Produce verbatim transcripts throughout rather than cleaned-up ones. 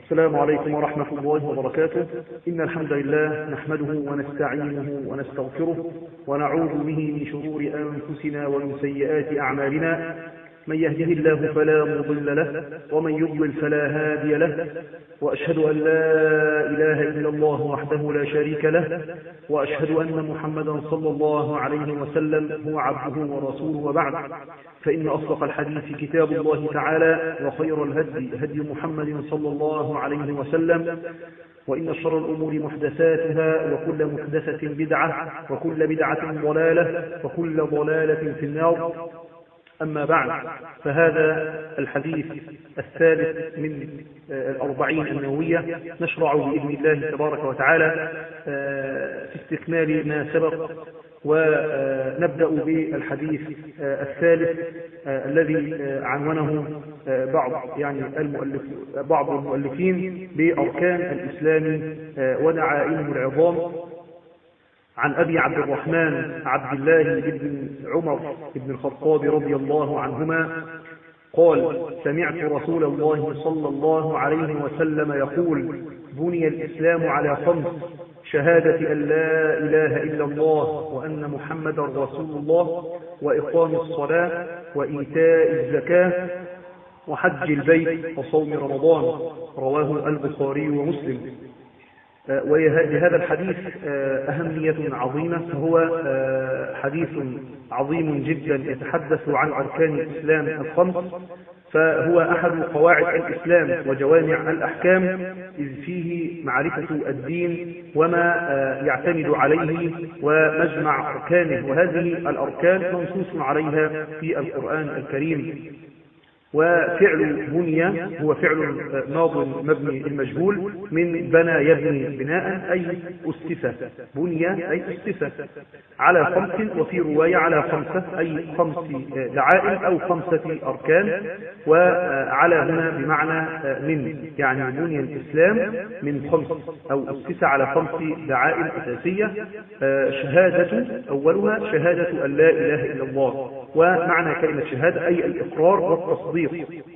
السلام عليكم ورحمة الله وبركاته. إن الحمد لله نحمده ونستعينه ونستغفره ونعوذ به من شرور أنفسنا ومن سيئات أعمالنا. من يهده الله فلا مضل له ومن يضلل فلا هادي له، وأشهد أن لا إله إلا الله وحده لا شريك له، وأشهد أن محمدا صلى الله عليه وسلم هو عبده ورسوله، وبعد، فإن أصدق الحديث كتاب الله تعالى، وخير الهدي هدي محمد صلى الله عليه وسلم، وإن شر الأمور محدثاتها، وكل محدثة بدعة، وكل بدعة ضلالة، وكل ضلالة في النار. أما بعد، فهذا الحديث الثالث من الأربعين النووية، نشرع بإذن الله تبارك وتعالى في استكمال ما سبق، ونبدأ بالحديث الثالث الذي عنونه بعض يعني المؤلف بعض المؤلفين بأركان الإسلام ودعائمه العظام، عن أبي عبد الرحمن عبد الله بن عمر بن الخطاب رضي الله عنهما قال: سمعت رسول الله صلى الله عليه وسلم يقول: بني الإسلام على خمس: شهادة أن لا إله إلا الله وأن محمدا رسول الله، وإقام الصلاة، وإيتاء الزكاة، وحج البيت، وصوم رمضان. رواه البخاري ومسلم. ولهذا الحديث أهمية عظيمة، فهو حديث عظيم جدا يتحدث عن أركان الإسلام الخمس، فهو أحد قواعد الإسلام وجوامع الأحكام، إذ فيه معرفة الدين وما يعتمد عليه ومجمع أركانه، وهذه الأركان منصوص عليها في القرآن الكريم. وفعل بني هو فعل ماض مبني المجهول من بنى يبني بناء، أي أسس. بني أي أسس على خمس، وفي رواية على خمسة، أي خمس دعائم أو خمسة أركان. وعلى هنا بمعنى من، يعني بني الإسلام من خمس أو أسس على خمس دعائم أساسية. شهادة أولها شهادة أن لا إله إلا الله، ومعنى كلمة شهادة أي الإقرار والتصديق،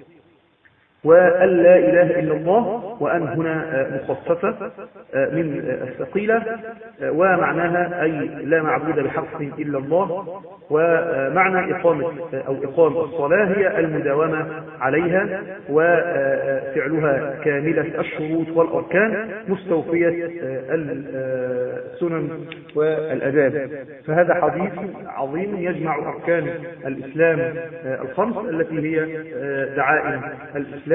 وأن لا إله إلا الله، وأن هنا مخففة من الثقيلة، ومعناها أي لا معبود بحق إلا الله. ومعنى إقامة أو إقام الصلاة هي المداومة عليها، وفعلها كاملة الشروط والأركان، مستوفية السنن والآداب. فهذا حديث عظيم يجمع أركان الإسلام الخمس التي هي دعائم الإسلام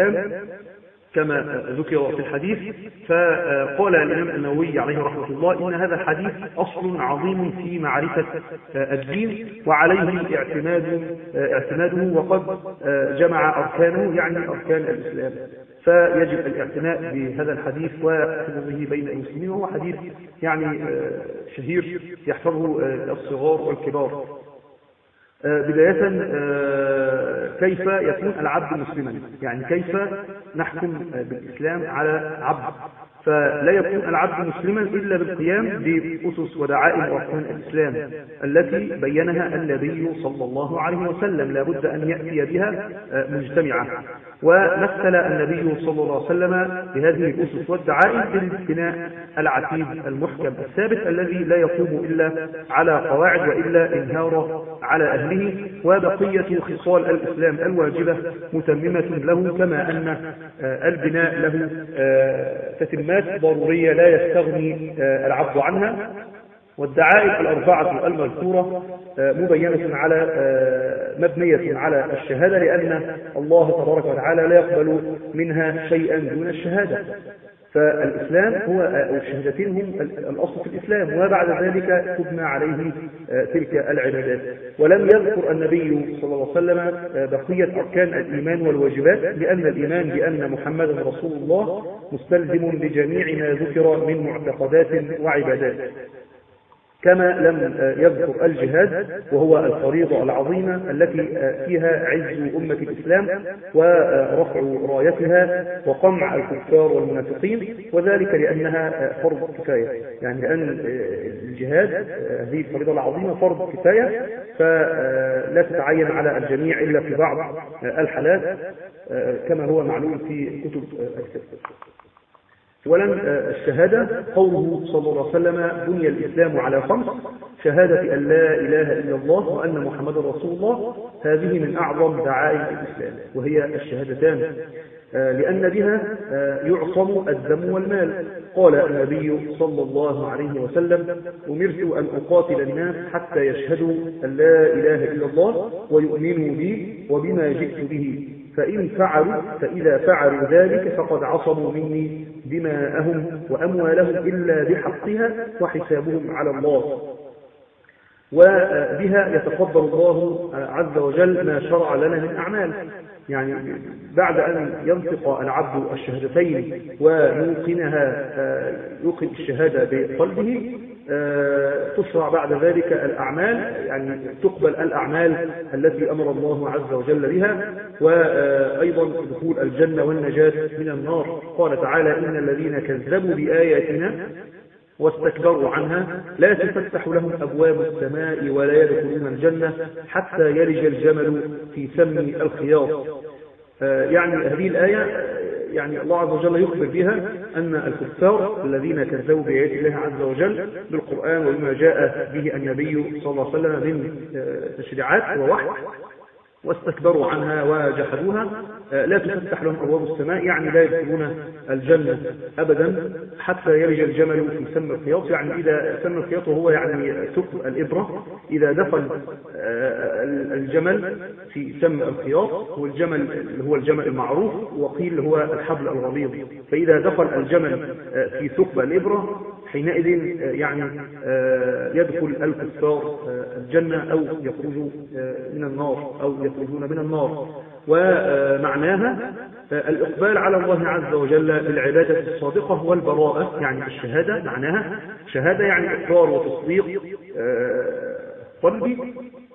كما ذكر في الحديث. فقال الإمام النووي عليه رحمة الله: إن هذا الحديث أصل عظيم في معرفة الدين، وعليه اعتماد اعتماده، وقد جمع أركانه، يعني أركان الإسلام، فيجب الاعتناء بهذا الحديث وحفظه بين المسلمين، وهو حديث يعني شهير يحفظه الصغار والكبار. بداية، كيف يكون العبد مسلما؟ يعني كيف نحكم بالإسلام على عبد؟ فلا يكون العبد مسلما إلا بالقيام بأسس ودعائم وأركان الإسلام التي بينها النبي صلى الله عليه وسلم، لا بد أن يأتي بها مجتمعة. ومثل النبي صلى الله عليه وسلم بهذه الأسس والدعائم بالبناء العتيد المحكم الثابت، الذي لا يقوم إلا على قواعد وإلا انهار على أهله، وبقية خصال الإسلام الواجبة متممة له، كما أن البناء له تتمات ضرورية لا يستغني العبد عنها. والدعائم الأربعة المذكورة مبينة على مبنية على الشهادة، لأن الله تبارك وتعالى لا يقبل منها شيئا دون الشهادة. فالإسلام هو الشهادتين هم الأصل في الإسلام، وبعد ذلك تبنى عليه تلك العبادات. ولم يذكر النبي صلى الله عليه وسلم بقية أركان الإيمان والواجبات، لأن الإيمان بأن محمدا رسول الله مستلزم بجميع ما ذكر من معتقدات وعبادات. كما لم يذكر الجهاد، وهو الفريضة العظيمة التي فيها عز أمة الإسلام ورفع رايتها وقمع الكفار والمنافقين، وذلك لأنها فرض كفاية. يعني لأن الجهاد هذه الفريضة العظيمة فرض كفاية، فلا تتعين على الجميع إلا في بعض الحالات كما هو معلوم في كتب الفقه. ولن الشهادة قوله صلى الله عليه وسلم بني الإسلام على خمس: شهادة أن لا إله إلا الله وأن محمد رسول الله. هذه من أعظم دعائم الإسلام، وهي الشهادتان، لأن بها يعصم الدم والمال. قال النبي صلى الله عليه وسلم: أمرت أن أقاتل الناس حتى يشهدوا أن لا إله إلا الله ويؤمنوا بي وبما جئت به، فإن فعلوا فإذا فعلوا ذلك فقد عصموا مني دماءهم وأموالهم إلا بحقها وحسابهم على الله. وبها يتقبل الله عز وجل ما شرع لنا من أعمال. يعني بعد أن ينطق العبد الشهادتين ويوقنها يوقن الشهادة بقلبه، تشرع بعد ذلك الأعمال، يعني تقبل الأعمال التي أمر الله عز وجل بها، وأيضا دخول الجنة والنجاة من النار. قال تعالى: إن الذين كذبوا بآياتنا واستكبروا عنها لا تفتح لهم أبواب السماء ولا يدخلون الجنة حتى يلج الجمل في سم الخياط. يعني هذه الآية يعني الله عز وجل يخبر بها أن الكفار الذين كذبوا بآيات الله عز وجل بالقرآن وبما جاء به النبي صلى الله عليه وسلم من تشريعات ووحي واستكبروا عنها وجحدوها لا تفتح لهم أبواب السماء، يعني لا يدخلون الجنة أبدا حتى يلج الجمل في سم الخياط. يعني إذا سم الخياط وهو يعني ثقب الإبرة، إذا دخل الجمل في سم الخياط، والجمل اللي هو الجمل المعروف، وقيل هو الحبل الغليظ، فإذا دخل الجمل في ثقب الإبرة حينئذ يعني يدخل الكفار الجنة أو يخرجوا من النار أو يخرجون من النار. ومعناها الإقبال على الله عز وجل بالعبادة الصادقة والبراءة. يعني الشهادة معناها شهادة يعني إقرار وتصديق قلبي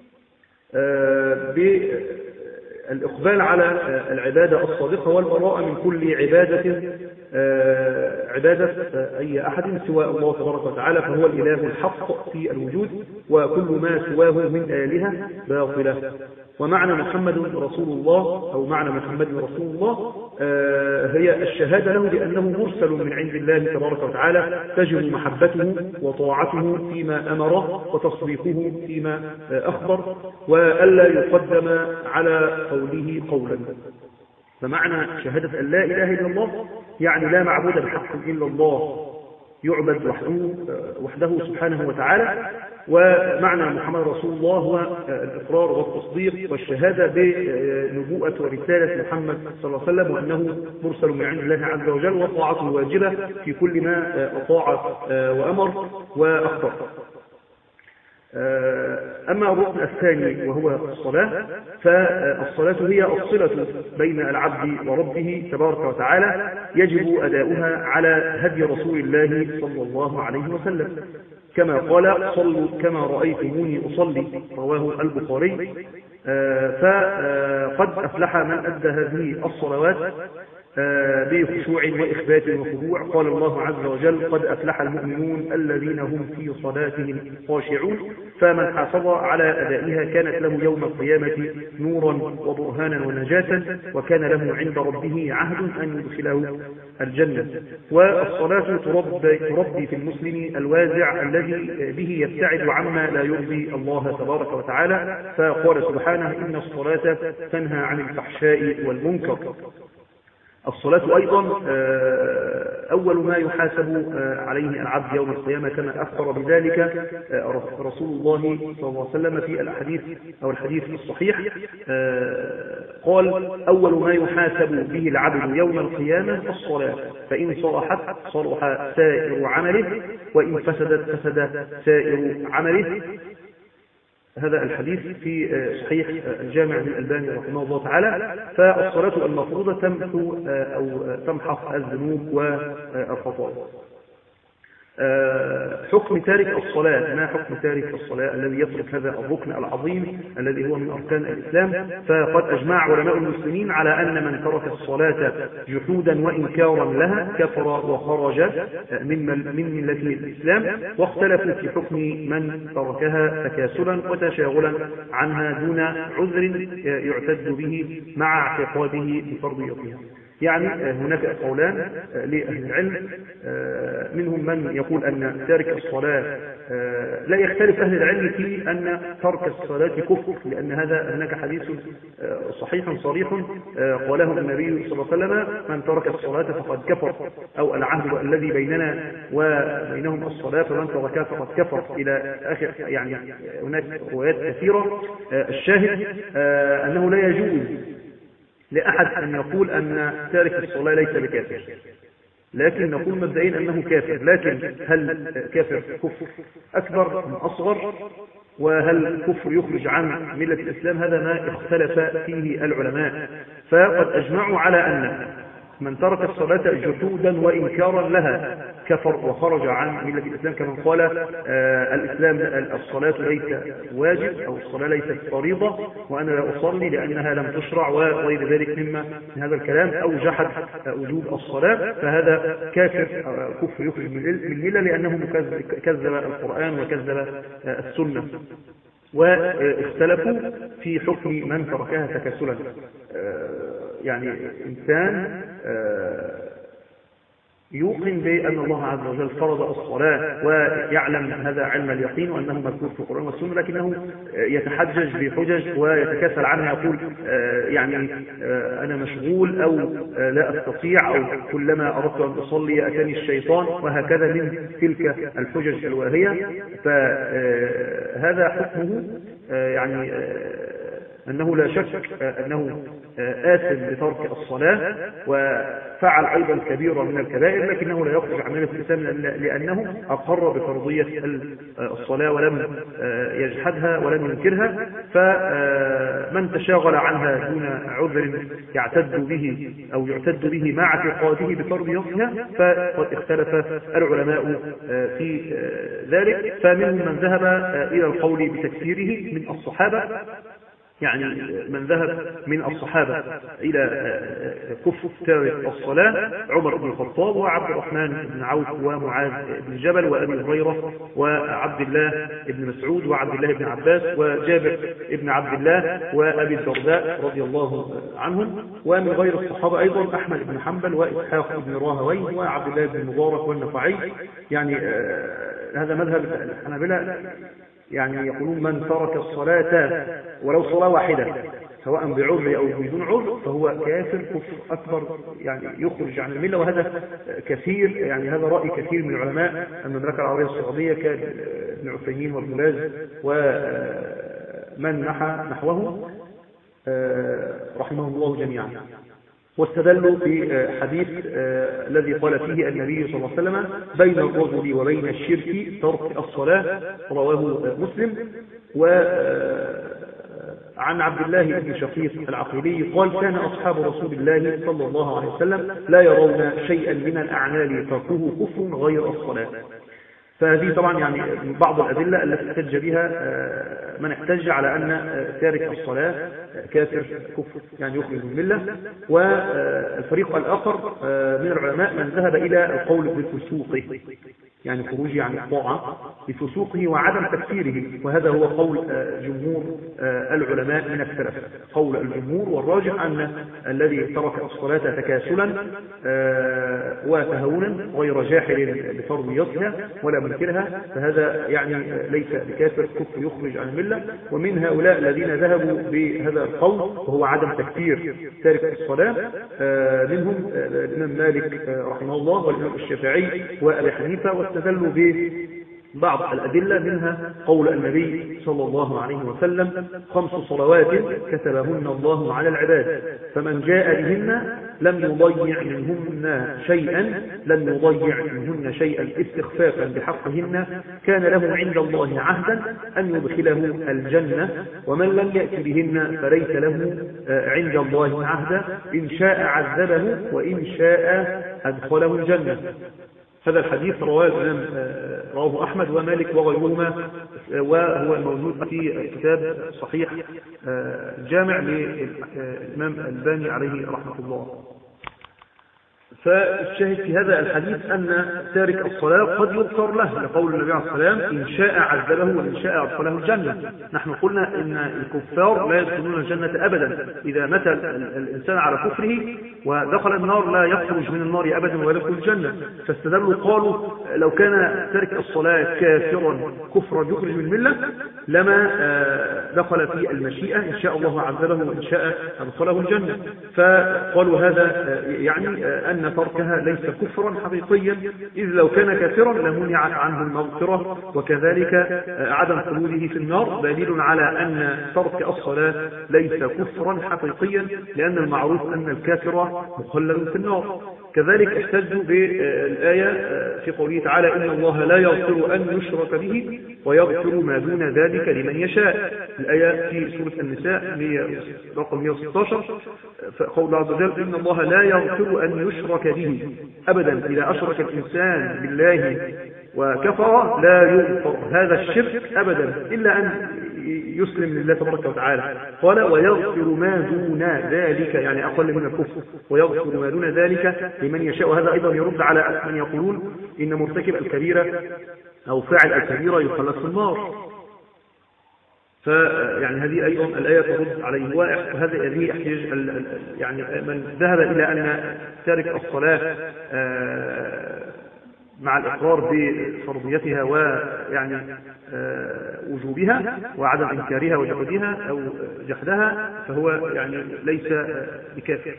بالإقبال على العبادة الصادقة والبراءة من كل عبادة عبادة أي أحد سوى الله تبارك وتعالى، فهو الإله الحق في الوجود، وكل ما سواه من آلهة باطلة. ومعنى محمد رسول الله أو معنى محمد رسول الله هي الشهادة له بأنه مرسل من عند الله تبارك وتعالى، تجب محبته وطاعته فيما أمر وتصديقه فيما أخبر، وألا يقدم على قوله قولا. فمعنى شهادة أن لا إله إلا الله يعني لا معبود بحق إلا الله، يعبد وحده, وحده سبحانه وتعالى. ومعنى محمد رسول الله هو الإقرار والتصديق والشهادة بنبوءة ورسالة محمد صلى الله عليه وسلم، وأنه مرسل من عند الله عز وجل، وطاعته واجبة في كل ما أطاع وأمر وأخبر. أما الركن الثاني وهو الصلاة، فالصلاة هي الصلة بين العبد وربه تبارك وتعالى، يجب أداؤها على هدي رسول الله صلى الله عليه وسلم، كما قال: صلوا كما رأيتموني أصلي، رواه البخاري. فقد أفلح من أدى هذه الصلوات بخشوع وإخبات وخضوع. قال الله عز وجل: قد أفلح المؤمنون الذين هم في صلاتهم خاشعون. فمن حافظ على أدائها كانت له يوم القيامة نورا وبرهانا ونجاة، وكان له عند ربه عهد أن يدخله الجنة. والصلاة تربي, تربي في المسلم الوازع الذي به يبتعد عما لا يرضي الله تبارك وتعالى، فقال سبحانه: إن الصلاة تنهى عن الفحشاء والمنكر. الصلاة أيضا أول ما يحاسب عليه العبد يوم القيامة، كما أخبر بذلك رسول الله صلى الله عليه وسلم في الحديث أو الحديث الصحيح. قال: أول ما يحاسب به العبد يوم القيامة الصلاة، فإن صلحت صلح سائر عمله، وإن فسدت فسد سائر عمله. هذا الحديث في صحيح الجامع للألباني رحمه الله تعالى. فالصلاة المفروضة تمحو أو تمحص الذنوب والخطايا. حكم تارك الصلاة، ما حكم تارك الصلاة الذي يترك هذا الركن العظيم الذي هو من أركان الإسلام؟ فقد أجمع علماء المسلمين على أن من ترك الصلاة جحودا وإنكارا لها كفر وخرج من من ملة الإسلام، واختلفوا في حكم من تركها تكاسلا وتشاغلا عنها دون عذر يعتد به مع اعتقاده بفرضيتها. يعني هناك قولان لأهل العلم، منهم من يقول أن تارك الصلاة لا يختلف أهل العلم في أن ترك الصلاة كفر، لأن هذا هناك حديث صحيح صريح قاله النبي صلى الله عليه وسلم: من ترك الصلاة فقد كفر، أو العهد الذي بيننا وبينهم الصلاة فمن تركها فقد كفر إلى آخر. يعني هناك روايات كثيرة. الشاهد أنه لا يجوز لأحد أن يقول أن تارك الصلاة ليس بكافر، لكن نقول مبدئيا أنه كافر. لكن هل كافر كفر أكبر أم أصغر؟ وهل كفر يخرج عن ملة الإسلام؟ هذا ما اختلف فيه العلماء. فقد أجمعوا على أن من ترك الصلاة جحودا وإنكارا لها كفر وخرج عن ملة الإسلام، كما قال آه الإسلام الصلاة ليس واجب أو الصلاة ليست فريضة وأنا لا أصلي لأنها لم تشرع وغير ذلك مما من هذا الكلام، أو جحد وجوب الصلاة، فهذا كافر آه كفر يخرج من الملة لأنه كذب القرآن وكذب آه السنة. واختلفوا في حكم من تركها تكاسلا. يعني إنسان يوقن بأن الله عز وجل فرض الصلاة ويعلم هذا علم اليقين وأنه مذكور في القرآن والسنة، لكنه يتحجج بحجج ويتكاسل عنها، يقول يعني أنا مشغول أو لا أستطيع أو كلما أردت أن أصلي أتاني الشيطان، وهكذا من تلك الحجج الواهية. فهذا حكمه يعني أنه لا شك أنه آثم بترك الصلاة وفعل أيضا كبيرة من الكبائر، لكنه لا يخرج عن ملة الإسلام لأنه أقر بفرضية الصلاة ولم يجحدها ولم ينكرها. فمن تشاغل عنها دون عذر يعتد به أو يعتد به مع اعتقاده بفرضيتها فقد اختلف العلماء في ذلك. فمنهم من ذهب إلى القول بتكفيره من الصحابة، يعني من ذهب من الصحابة إلى كفر تارك الصلاة عمر بن الخطاب وعبد الرحمن بن عوف ومعاذ بن جبل وأبي هريرة وعبد الله بن مسعود وعبد الله بن عباس وجابر بن عبد الله وأبي الدرداء رضي الله عنهم، ومن غير الصحابة أيضا أحمد بن حنبل وإسحاق بن راهويه وعبد الله بن مبارك والنخعي. يعني هذا مذهب الحنابلة، يعني يقولون من ترك الصلاة ولو صلاة واحدة سواء بعذر أو بدون عذر فهو كافر كفر أكبر، يعني يخرج عن الملة. وهذا كثير، يعني هذا رأي كثير من علماء المملكة العربية السعودية كابن عثيمين وابن باز ومن نحى نحوه رحمه الله جميعا. واستدلوا في حديث الذي قال فيه النبي صلى الله عليه وسلم: بين الرجل وبين الشرك ترك الصلاة، رواه مسلم. وعن عبد الله بن شقيق العقيلي قال: كان أصحاب رسول الله صلى الله عليه وسلم لا يرون شيئا من الأعمال تركه كفر غير الصلاة. فهذه طبعا يعني بعض الأدلة التي احتج بها من احتج على أن تارك الصلاة كافر كفر يعني يخرج من الملة. والفريق الآخر من العلماء من ذهب إلى القول بفسوقه، يعني خروجه عن الطاعة بفسوقه وعدم تكفيره، وهذا هو قول جمهور العلماء من السلف. قول الجمهور والراجح أن الذي ترك الصلاة تكاسلا وتهونا غير جاحل بفرضيتها ولا منكرها فهذا يعني ليس بكافر كفر يخرج عن الملة. ومن هؤلاء الذين ذهبوا بهذا القول وهو عدم تكفير تارك الصلاة منهم الإمام مالك رحمه الله والإمام الشافعي وأبي حنيفة، واستدلوا ببعض الأدلة منها قول النبي صلى الله عليه وسلم: خمس صلوات كتبهن الله على العباد فمن جاء بهن لم يضيع منهن شيئا لم يضيع منهن شيئا استخفافا بحقهن كان له عند الله عهدا أن يدخله الجنة، ومن لم يأت بهن فليس له عند الله عهدا إن شاء عذبه وإن شاء أدخله الجنة. هذا الحديث رواه الإمام رواه أحمد ومالك وغيرهما، وهو موجود في كتاب صحيح جامع للإمام الألباني عليه رحمة الله. فالشاهد في هذا الحديث أن تارك الصلاة قد يغفر له، لقول النبي عليه الصلاة والسلام إن شاء عذبه وإن شاء أدخله الجنة. نحن قلنا إن الكفار لا يدخلون الجنة أبدا، إذا مات الإنسان على كفره ودخل النار لا يخرج من النار أبدا ولا يدخل الجنة. فاستدلوا قالوا لو كان تارك الصلاة كافرا كفرا يخرج من الملة لما دخل في المشيئة، إن شاء الله عذبه وإن شاء أدخله الجنة. فقالوا هذا يعني أن تركها ليس كفرا حقيقيا، إذ لو كان كافرا لمنعت عنه المغفرة، وكذلك عدم خلوده في النار دليل على أن ترك الصلاة ليس كفرا حقيقيا، لأن المعروف أن الكافر مخلد في النار. كذلك احتجوا بالآية في قوله تعالى إن الله لا يغفر أن يشرك به ويغفر ما دون ذلك لمن يشاء. الآية في سورة النساء رقم مئة وستة عشر، قول الله عز وجل إن الله لا يغفر أن يشرك به أبدا، إذا أشرك الإنسان بالله وكفر لا يغفر هذا الشرك أبدا إلا أن يسلم لله تبارك وتعالى. قال ويغفر ما دون ذلك، يعني أقل من الكفر، ويغفر ما دون ذلك لمن يشاء. وهذا أيضا يرد على من يقولون إن مرتكب الكبيرة أو فاعل الكبيرة يخلد في النار. فيعني هذه أيضا الآية ترد عليه، وهذا هذه يحتاج يعني من ذهب إلى أن تارك الصلاة مع الإقرار بفرضيتها ويعني وجوبها وعدم إنكارها وجحدها أو جحدها فهو يعني ليس بكافر.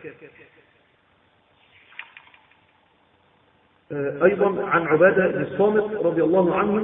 أيضا عن عبادة بن الصامت رضي الله عنه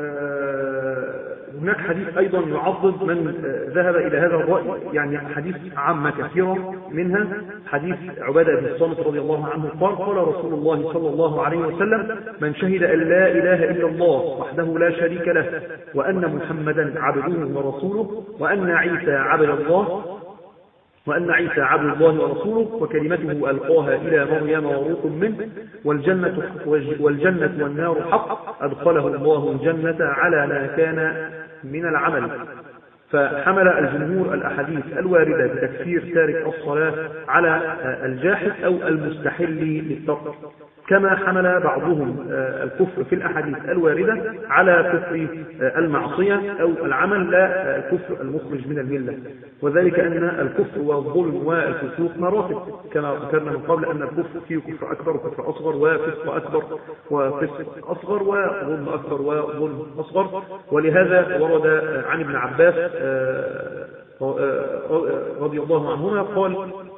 هناك حديث أيضا يعضد من ذهب إلى هذا الرأي، يعني حديث عامة كثيرة، منها حديث عبادة بن الصامت رضي الله عنه قال قال رسول الله صلى الله عليه وسلم من شهد أن لا إله إلا الله وحده لا شريك له وأن محمدا عبده ورسوله وأن عيسى عبد الله وأن عيسى عبد الله ورسوله وكلمته ألقاها إلى مريم وروح منه والجنة, والجنة والنار حق أدخله الله الجنة على ما كان من العمل. فحمل الجمهور الأحاديث الواردة بتكفير تارك الصلاة على الجاحد أو المستحل للترك، كما حمل بعضهم الكفر في الأحاديث الواردة على كفر المعصية أو العمل لا الكفر المخرج من الملة، وذلك أن الكفر والظلم والفسوق مراتب، كما ذكرنا من قبل أن الكفر فيه كفر أكبر وكفر أصغر وفسق أكبر وفسق أصغر وظلم أكبر وظلم أصغر. ولهذا ورد عن ابن عباس رضي الله عنهما قال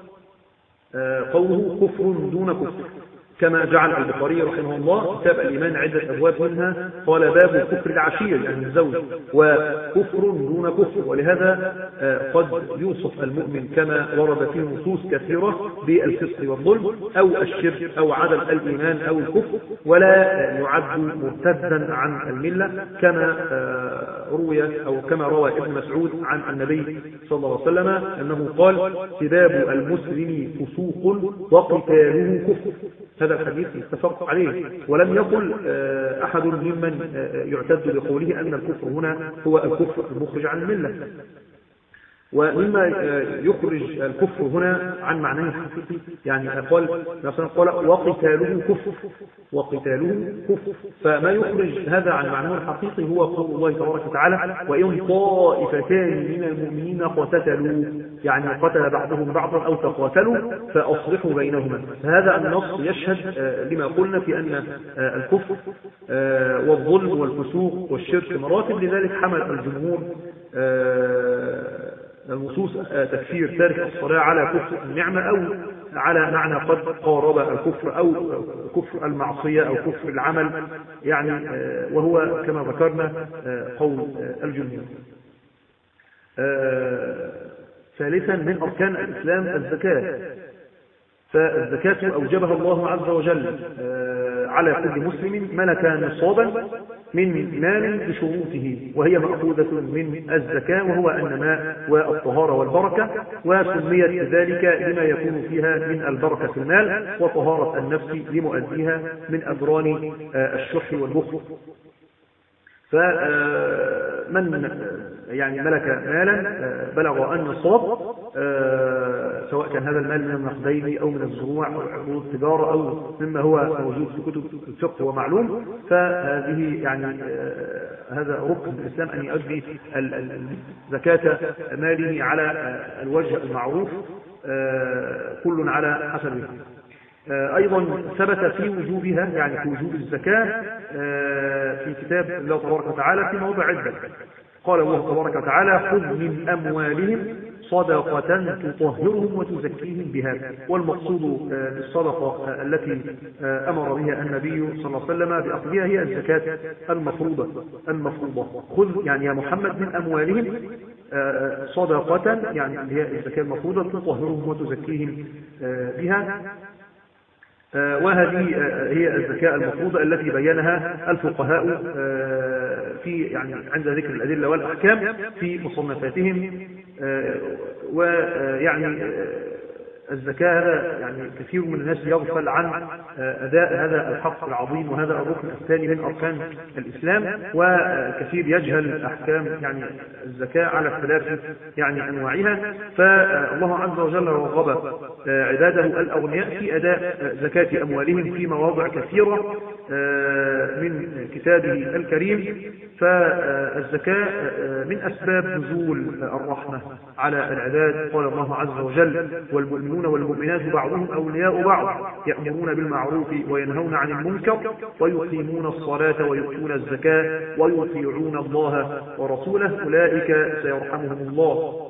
قوله كفر دون كفر، كما جعل البخاري رحمه الله كتاب الإيمان عدة أبواب منها قال باب كفر العشير يعني الزوج وكفر دون كفر. ولهذا قد يوصف المؤمن كما ورد فيه نصوص كثيرة بالفسق والظلم أو الشرك أو عدم الإيمان أو الكفر، ولا يعد مرتدا عن الملة، كما روي أو كما روى ابن مسعود عن النبي صلى الله عليه وسلم أنه قال سباب المسلم فسوق وقتاله كفر. هذا الحديث متفق عليه، ولم يقل أحد ممن يعتد بقوله أن الكفر هنا هو الكفر المخرج عن الملة. ومما يخرج الكفر هنا عن معناه الحقيقي يعني قال مثلا قال وقتاله كفر وقتاله كفر، فما يخرج هذا عن معناه الحقيقي هو قول الله تبارك وتعالى وإن طائفتان من المؤمنين قتتلوا، يعني قتل بعضهم بعضا أو تقاتلوا فأصلحوا بينهما. فهذا النص يشهد لما قلنا في أن الكفر والظلم والفسوق والشرك مراتب، لذلك حمل الجمهور النصوص تكفير تارك الصلاة على كفر النعمة أو على معنى قد قارب الكفر أو كفر المعصية أو كفر العمل، يعني وهو كما ذكرنا قول الجمهور. ثالثا من أركان الإسلام الزكاة، فالزكاة أوجبها الله عز وجل على كل مسلم ملك نصابا من مال بشروطه، وهي مأخوذة من الزكاة، وهو النماء والطهارة والبركة، وسميت ذلك لما يكون فيها من البركة في المال وطهارة النفس لمؤديها من أجران الشح والبخل. فمن يعني ملك مالا بلغ النصاب، سواء كان هذا المال من النقدين أو من الزروع أو عروض التجارة أو مما هو موجود في كتب الفقه ومعلوم، فهذه يعني هذا ركن الإسلام أن يؤدي زكاة ماله على الوجه المعروف، كل على حسبه. أيضا ثبت في وجوبها، يعني في وجوب الزكاة، في كتاب الله تبارك وتعالى في موضع عدة. قال الله تبارك وتعالى: خذ من أموالهم صدقة تطهرهم وتزكيهم بها. والمقصود بالصدقة التي أمر بها النبي صلى الله عليه وسلم بأخذها هي الزكاة المفروضة المفروضة. خذ يعني يا محمد من أموالهم صدقة، يعني هي الزكاة المفروضة تطهرهم وتزكيهم بها. وهذه هي الزكاة المفروضة التي بينها الفقهاء في يعني عند ذكر الأدلة والأحكام في مصنفاتهم. ويعني الزكاة هذا يعني كثير من الناس يغفل عن أداء هذا الحق العظيم وهذا الركن الثاني من أركان الإسلام، وكثير يجهل أحكام يعني الزكاة على اختلاف يعني أنواعها. فالله عز وجل رغب عباده الأغنياء في أداء زكاة أموالهم في مواضع كثيرة من كتابه الكريم. فالزكاة من أسباب نزول الرحمة على العباد. قال الله عز وجل: والمؤمنون والمؤمنات بعضهم أولياء بعض يأمرون بالمعروف وينهون عن المنكر ويقيمون الصلاة ويؤتون الزكاة ويطيعون الله ورسوله أولئك سيرحمهم الله.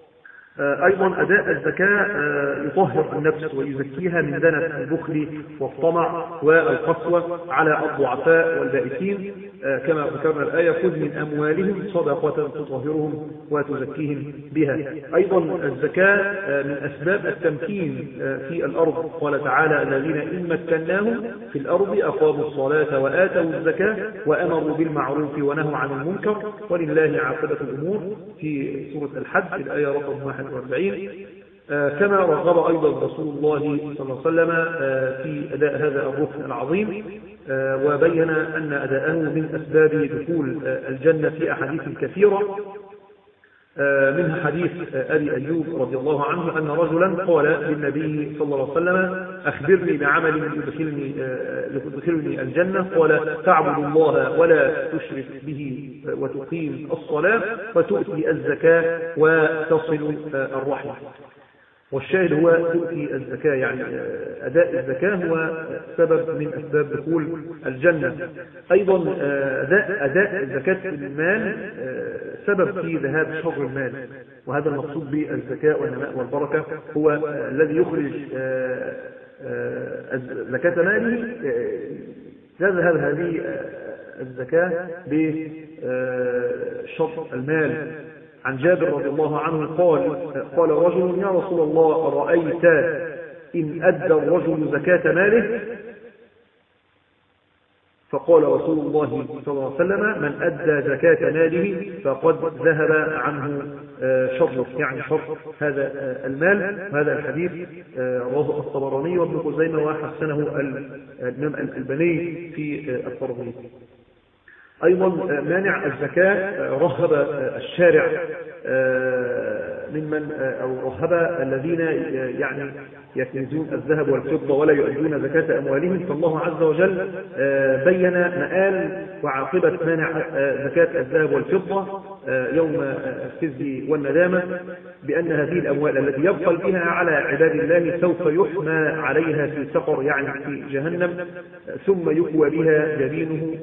أيضا أداء الزكاة يطهر النفس ويزكيها من دنس البخل والطمع والقسوة على الضعفاء والبائسين، كما ذكرنا الآية: خذ من أموالهم صدقة تطهرهم وتزكيهم بها. أيضا الزكاة من أسباب التمكين في الأرض. قال تعالى: الذين إن مكناهم في الأرض أقاموا الصلاة وآتوا الزكاة وأمروا بالمعروف ونهوا عن المنكر ولله عاقبة الأمور، في سورة الحج الآية رقم واحد وأربعين. كما رغب أيضا رسول الله صلى الله عليه وسلم في أداء هذا الركن العظيم، وبين أن أداءه من أسباب دخول الجنة في أحاديث كثيرة، منها حديث أبي أيوب رضي الله عنه أن رجلا قال للنبي صلى الله عليه وسلم: أخبرني بعمل يدخلني, يدخلني الجنة. قال: تعبد الله ولا تشرك به وتقيم الصلاة وتؤتي الزكاة وتصل الرحمة. والشاهد هو تؤتي الزكاة، يعني أداء الزكاة هو سبب من أسباب دخول الجنة. أيضا أداء, أداء زكاة المال سبب في ذهاب شر المال، وهذا المقصود بالزكاة والنماء والبركة، هو الذي يخرج زكاة ماله يذهب هذه الزكاة بشر المال. عن جابر رضي الله عنه قال: قال رجل: يا رسول الله، أرأيت إن أدى الرجل زكاة ماله؟ فقال رسول الله صلى الله عليه وسلم: من أدى زكاة ماله فقد ذهب عنه شره، يعني شر هذا المال. وهذا الحديث رواه الطبراني وابن خزيمة وحسنه الإمام الألباني في الترغيب. أيضا مانع الزكاة رهب الشارع ممن أو رهب الذين يعني يكنزون الذهب والفضة ولا يؤدون زكاة أموالهم. فالله عز وجل بين مآل وعاقبة مانع زكاة الذهب والفضة يوم الخزي والندامة، بأن هذه الأموال التي يبخل بها على عباد الله سوف يحمى عليها في سقر، يعني في جهنم، ثم يكوى بها جبينه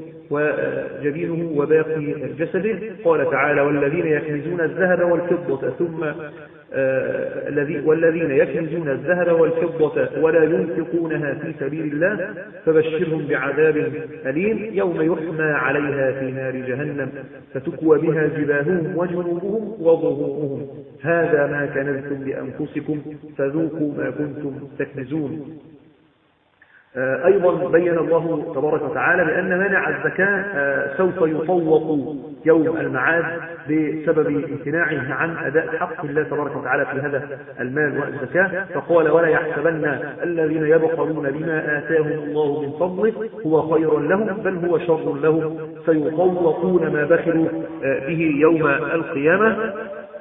وجبينه وباقي جسده. قال تعالى: والذين يكنزون الذهب والفضة ثم آه والذين يكنزون الذهب والفضة ولا ينفقونها في سبيل الله فبشرهم بعذاب أليم يوم يحمى عليها في نار جهنم فتكوى بها جباههم وجنوبهم وظهورهم هذا ما كنزتم لأنفسكم فذوقوا ما كنتم تكنزون. أيضا بين الله تبارك وتعالى بأن مانع الزكاة سوف يطوق يوم المعاد بسبب امتناعه عن أداء حق الله تبارك وتعالى في هذا المال والزكاة، فقال ولا يحسبن الذين يبخلون بما آتاهم الله من فضله هو خير لهم بل هو شر لهم فيطوقون ما بخلوا به يوم القيامة.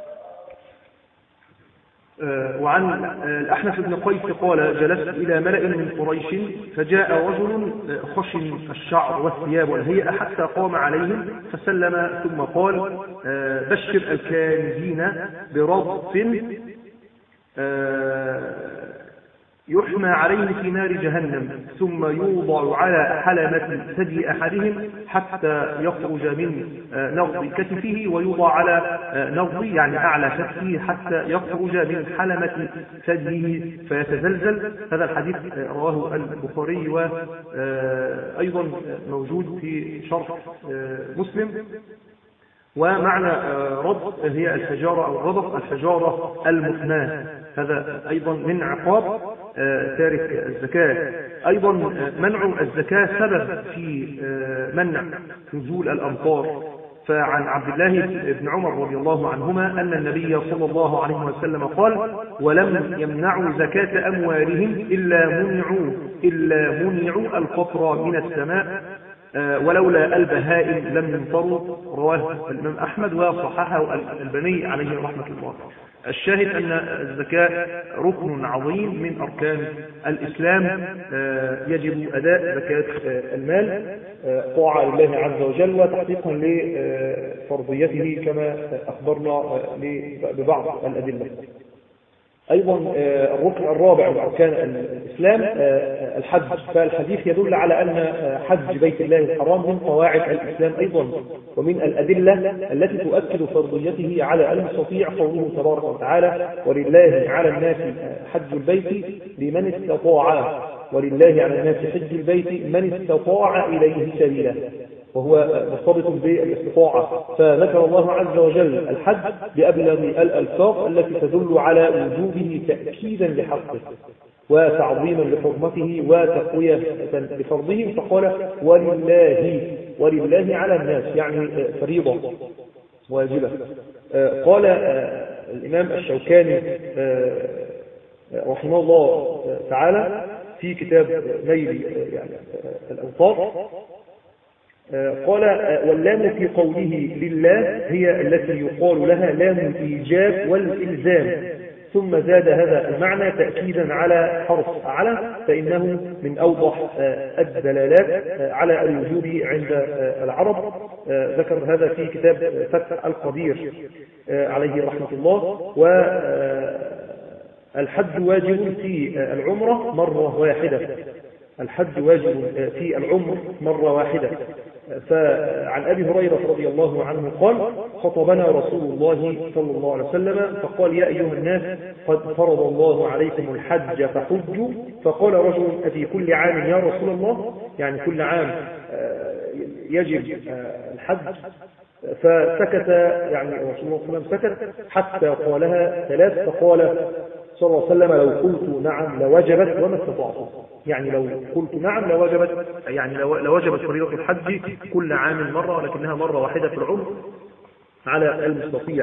وعن الأحنف بن قيس قال جلست إلى ملأ من قريش فجاء رجل خشن الشعر والثياب والهيئة حتى قام عليهم فسلم ثم قال بشر الكانزين برضف يحمى عليه في نار جهنم ثم يوضع على حلمة ثدي أحدهم حتى يخرج من نغض كتفه ويوضع على نغض يعني أعلى كتفه حتى يخرج من حلمة ثديه فيتزلزل. هذا الحديث رواه البخاري وأيضا موجود في شرح مسلم. ومعنى رض هي الحجارة أو الرضف الحجارة المثناة، هذا أيضا من عقاب تارك الزكاة. أيضا منع الزكاة سبب في منع نزول الأمطار، فعن عبد الله بن عمر رضي الله عنهما أن النبي صلى الله عليه وسلم قال ولم يمنعوا زكاة أموالهم إلا منعوا إلا منعوا القطر من السماء ولولا البهائم لم يمطروا، رواه الإمام أحمد وصححه الألباني عليه رحمة الله. الشاهد أن الزكاة ركن عظيم من أركان الإسلام، يجب أداء زكاة المال طاعة لله عز وجل وتحقيقا لفرضيته كما أخبرنا ببعض الأدلة. أيضا الركن الرابع من أركان الإسلام الحج، فالحديث يدل على أن حج بيت الله الحرام من قواعد الإسلام أيضا، ومن الأدلة التي تؤكد فرضيته على المستطيع قوله تبارك وتعالى ولله على الناس حج البيت لمن استطاع ولله على الناس حج البيت من استطاع إليه سبيلا، وهو مرتبط بالاستطاعة. فذكر الله عز وجل الحج بأبلغ الألفاظ التي تدل على وجوبه تأكيدا لحقه وتعظيما لحرمته وتقوية لفرضه، فقال ولله ولله على الناس يعني فريضة واجبة. قال الإمام الشوكاني رحمه الله تعالى في كتاب نيل يعني الأوطار قال واللام في قوله لله هي التي يقال لها لام الإيجاب والإلزام، ثم زاد هذا المعنى تأكيدا على حرف على فإنه من أوضح الدلالات على الوجوب عند العرب. ذكر هذا في كتاب فتح القدير عليه رحمة الله. والحج واجب في العمرة مرة واحدة، الحج واجب في العمر مرة واحدة. فعن أبي هريرة رضي الله عنه قال خطبنا رسول الله صلى الله عليه وسلم فقال يا أيها الناس قد فرض الله عليكم الحج فحجوا، فقال رجل أفي كل عام يا رسول الله، يعني كل عام يجب الحج؟ فسكت يعني رسول الله صلى الله عليه وسلم سكت حتى قالها ثلاث، فقال صلى الله عليه وسلم لو قلت نعم لوجبت وما استطعتم، يعني لو قلت نعم لوجبت، يعني لوجبت فريضة الحج كل عام مرة ولكنها مرة واحدة في العمر على المستطيع.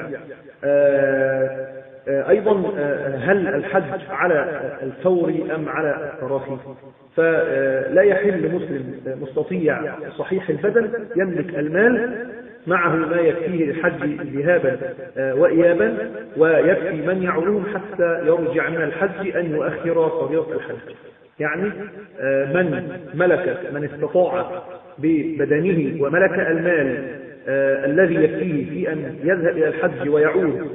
أيضا هل الحج على الفور أم على التراخي؟ فلا يحل لمسلم مستطيع صحيح البدن يملك المال معه ما يكفيه للحج ذهابا وإيابا ويكفي من يعولهم حتى يرجع من الحج أن يؤخر فريضة الحج، يعني من ملك من استطاع ببدنه وملك المال الذي يكفيه في أن يذهب إلى الحج ويعود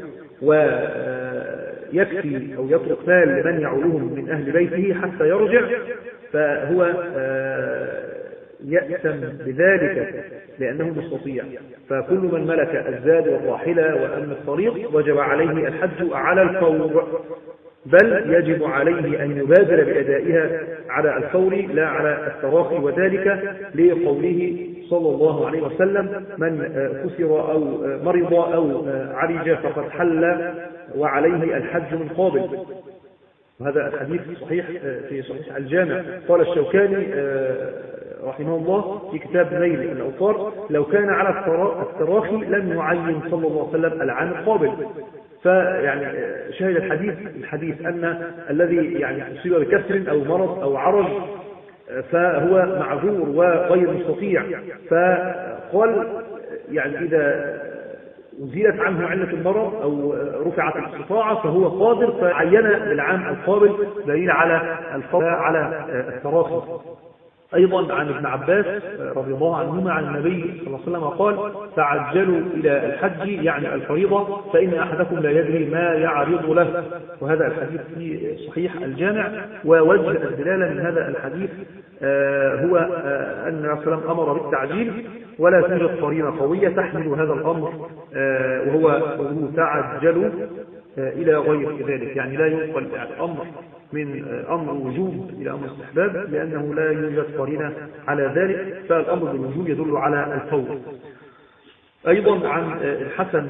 ويكفي أو يترك مال لمن يعولهم من أهل بيته حتى يرجع، فهو يأتم بذلك لأنه مستطيع. فكل من ملك الزاد والراحلة وأمن الطريق وجب عليه الحج على الفور، بل يجب عليه أن يبادر بأدائها على الفور لا على التراخي، وذلك لقوله صلى الله عليه وسلم: من كسر أو مرض أو عرج فقد حل وعليه الحج من قابل. وهذا الحديث صحيح في صحيح الجامع. قال الشوكاني رحمه الله في كتاب نيل الأوطار: لو كان على التراخي لم يعين صلى الله عليه وسلم العام القابل. فيعني شاهد الحديث الحديث أن الذي يعني أصيب بكسر أو مرض أو عرج فهو معذور وغير مستطيع، فقال يعني إذا أزيلت عنه علة المرض أو رفعت الاستطاعة فهو قادر، فعين بالعام القابل دليل على الفضل على التراخي. أيضا عن ابن عباس رضي الله عنهما عن النبي صلى الله عليه وسلم قال: تعجلوا إلى الحج يعني الفريضة فإن أحدكم لا يدري ما يعرض له. وهذا الحديث في صحيح الجامع. ووجه الدلالة من هذا الحديث هو أن النبي صلى الله عليه وسلم أمر بالتعجيل، ولا توجد قرينة قوية تحمل هذا الأمر، وهو قوله تعجلوا إلى غير ذلك، يعني لا ينقل الأمر من أمر وجوب إلى أمر استحباب لأنه لا يوجد قرينة على ذلك، فالأمر بالوجوب يدل على الفور. أيضا عن الحسن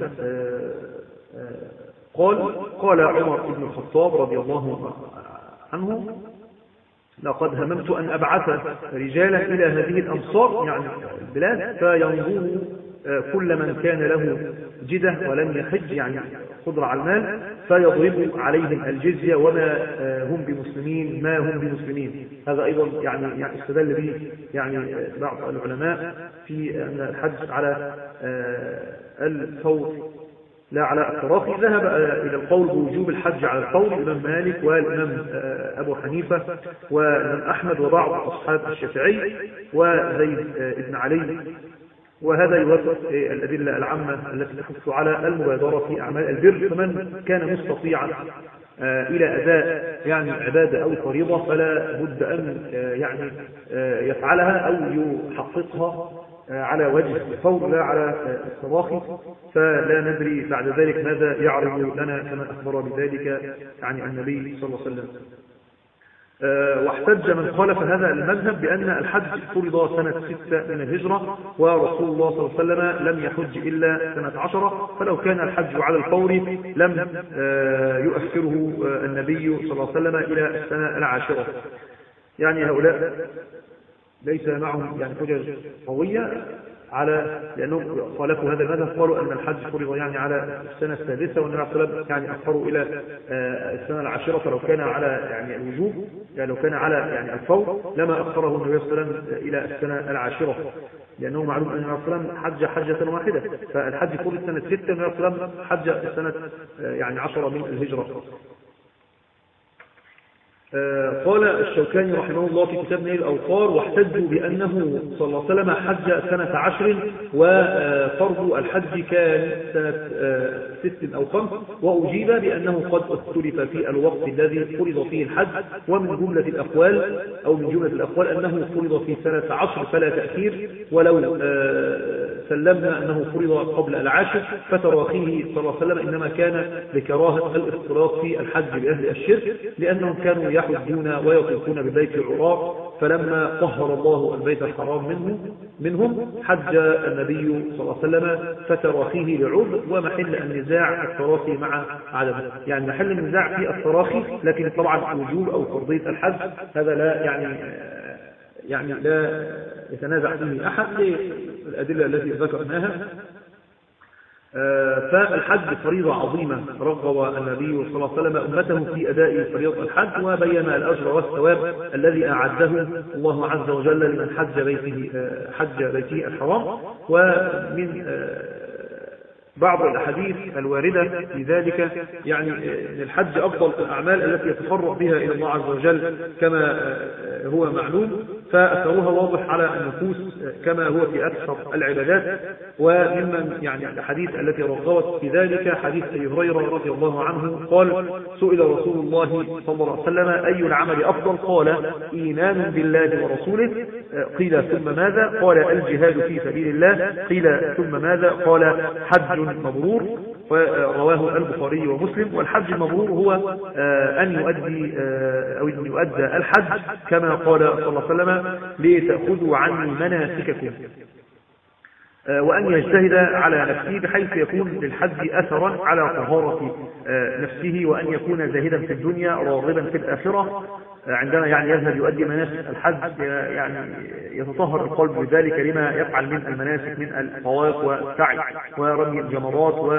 قال: قال عمر بن الخطاب رضي الله عنه: لقد هممت أن أبعث رجالا إلى هذه الأمصار يعني البلاد فينظروا كل من كان له جدة ولم يحج يعني قدرة على المال فيضرب عليهم الجزية وما هم بمسلمين ما هم بمسلمين. هذا أيضا يعني يعني استدل به يعني بعض العلماء في أن الحج على الفور لا على التراخي. ذهب إلى القول بوجوب الحج على الفور الإمام مالك والإمام أبو حنيفة والإمام أحمد وبعض أصحاب الشافعي وزيد بن علي، وهذا يوافق الأدلة العامة التي تحث على المبادرة في أعمال البر. فمن كان مستطيعا إلى أداء يعني عبادة أو فريضة فلا بد أن يعني يفعلها أو يحققها على وجه الفور لا على التراخي، فلا ندري بعد ذلك ماذا يعرض لنا كما أخبر بذلك يعني النبي صلى الله عليه وسلم. واحتج من خالف هذا المذهب بأن الحج فرض سنة ستة من الهجرة، ورسول الله صلى الله عليه وسلم لم يحج إلا سنة عشرة، فلو كان الحج على الفور لم يؤخره النبي صلى الله عليه وسلم إلى السنة العاشرة. يعني هؤلاء ليس معهم يعني حجج قوية على لأنهم خالفوا هذا المذهب، قالوا أن الحج فرض يعني على السنة السادسة، والنبي صلى الله عليه وسلم يعني أخروا إلى السنة العاشرة، فلو كان على يعني الوجوب يعني لو كان على يعني الفور لما أخره النبي صلى الله عليه وسلم إلى السنة العاشرة، لأنه معلوم أن النبي صلى الله عليه وسلم حج حجة واحدة، فالحج فرض سنة ستة والنبي صلى الله عليه وسلم حج السنة يعني عشرة من الهجرة. قال الشوكاني رحمه الله في كتاب نيل الأوطار: واحتجوا بأنه صلى الله عليه وسلم حج سنة عشر وفرض الحج كان سنة ست أو خمس، وأجيب بأنه قد اختلف في الوقت الذي فرض فيه الحج، ومن جملة الأقوال أو من جملة الأقوال أنه فرض في سنة عشر فلا تأثير، ولو سلمنا أنه فرض قبل العاشر فتراخيه صلى الله عليه وسلم إنما كان لكراهة الاختلاط في الحج بأهل الشرك، لأنهم كانوا يحجون ويطوفون بالبيت العراق، فلما طهر الله البيت الحرام منه منهم حج النبي صلى الله عليه وسلم فتراخيه لعذر، ومحل النزاع التراخي مع عدمه، يعني محل النزاع في التراخي، لكن طبعا وجوب أو فرضية الحج هذا لا يعني يعني لا يتنازع فيه أحد للأدلة التي ذكرناها. فالحج فريضة عظيمة رغب النبي صلى الله عليه وسلم أمته في أداء فريضة الحج، وبين الأجر والثواب الذي أعده الله عز وجل لمن حج بيته حج بيته الحرام. ومن بعض الأحاديث الواردة في ذلك يعني الحج أفضل الأعمال التي يتقرب بها إلى الله عز وجل كما هو معلوم، فأثرها واضح على النفوس كما هو في أكثر العبادات. وممن يعني الحديث التي رغبت في ذلك حديث أبي هريرة رضي الله عنه قال: سئل رسول الله صلى الله عليه وسلم: أي العمل أفضل؟ قال: إيمان بالله ورسوله. قيل: ثم ماذا؟ قال: الجهاد في سبيل الله. قيل: ثم ماذا؟ قال: حج مبرور. ورواه البخاري ومسلم. والحج المبرور هو أن يؤدي أو أن يؤدى الحج كما قال صلى الله عليه وسلم: لتأخذوا عني مناسككم، وأن يجتهد على نفسه بحيث يكون للحج أثرا على طهارة نفسه، وأن يكون زاهدا في الدنيا راغبا في الآخرة. عندما يعني يذهب يؤدي مناسك الحج يعني يتطهر القلب بذلك لما يفعل من المناسك من الطواف والسعي ورمي الجمرات و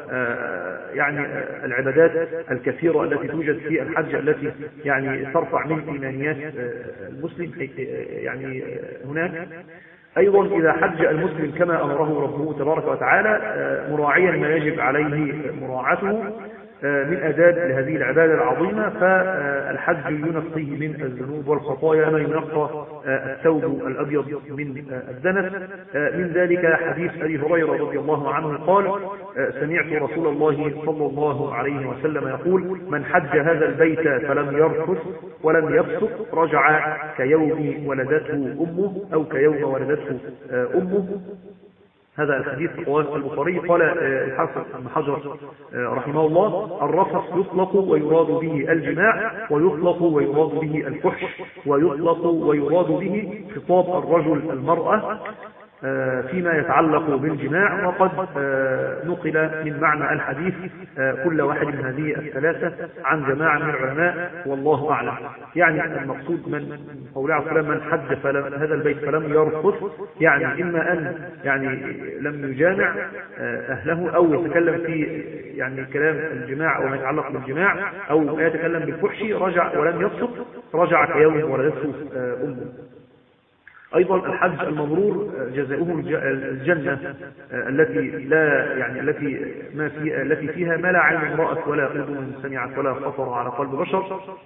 يعني العبادات الكثيرة التي توجد في الحج التي يعني ترفع من إيمانيات المسلم يعني هناك. أيضا إذا حج المسلم كما أمره ربه تبارك وتعالى مراعيا ما يجب عليه مراعاته من آداب لهذه العبادة العظيمة، فالحج ينقيه من الذنوب والخطايا ما ينقى الثوب الأبيض من الدنس. من ذلك حديث أبي هريرة رضي الله عنه قال: سمعت رسول الله صلى الله عليه وسلم يقول: من حج هذا البيت فلم يرفث ولم يفسق رجع كيوم ولدته أمه أو كيوم ولدته أمه. هذا الحديث رواه البخاري. قال الحافظ ابن حجر رحمه الله: الرفث يطلق ويراد به الجماع، ويطلق ويراد به الفحش، ويطلق ويراد به خطاب الرجل المرأة فيما يتعلق بالجماع. وقد نقل من معنى الحديث كل واحد من هذه الثلاثة عن جماعة من العلماء والله أعلم. يعني المقصود من قوله عليه السلام: من حج فلم هذا البيت فلم يرفث، يعني إما أن يعني لم يجامع أهله أو يتكلم في يعني كلام الجماع أو ما يتعلق بالجماع أو ما يتكلم بالفحش رجع ولم يفسق رجع كيوم ولدته أمه. أيضا الحج المبرور جزاؤه الجنة التي لا يعني التي ما في التي فيها ما لا عين رأت ولا أذن سمعت ولا خطر على قلب بشر.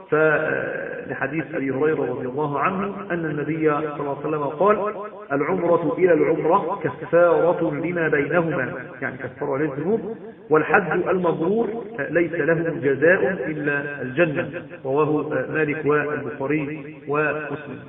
فلحديث أبي هريرة رضي الله عنه أن النبي صلى الله عليه وسلم قال: العمرة إلى العمرة كفارة لما بينهما، يعني كفارة للذنوب. والحج المبرور ليس له جزاء إلا الجنة. رواه مالك والبخاري ومسلم.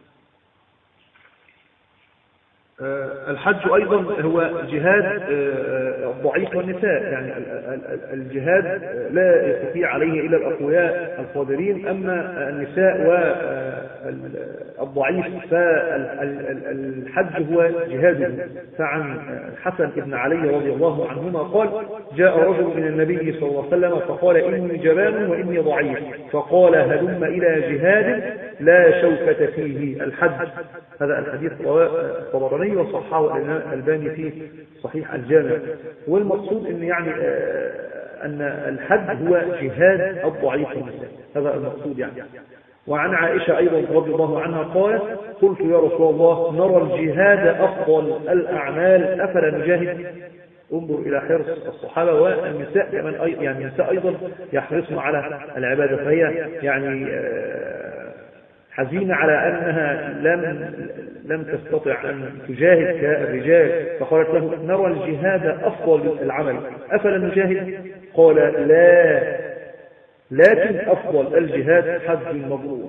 الحج أيضا هو جهاد الضعيف والنساء، يعني الجهاد لا يستطيع عليه إلا الأقوياء القادرين، أما النساء والضعيف فالحج هو جهاده. فعن حسن بن علي رضي الله عنهما قال: جاء رجل من النبي صلى الله عليه وسلم فقال: إني جبان وإني ضعيف، فقال: هلم إلى جهاد لا شوكة فيه، الحج. هذا الحديث الطبراني وصححه الألباني في صحيح الجامع. والمقصود ان يعني ان الحج هو جهاد الضعيف والنساء، هذا المقصود يعني. وعن عائشة أيضا رضي الله عنها قالت: قلت يا رسول الله نرى الجهاد أفضل الأعمال أفلا نجاهد؟ انظر إلى حرص الصحابة والنساء كمان، يعني النساء أيضا يحرصن على العبادة، فهي يعني حزينة على أنها لم لم تستطع أن تجاهد كالرجال، فقالت له: نرى الجهاد أفضل العمل أفلا نجاهد؟ قال: لا، لكن أفضل الجهاد حج مبرور.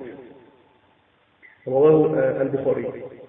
رواه البخاري.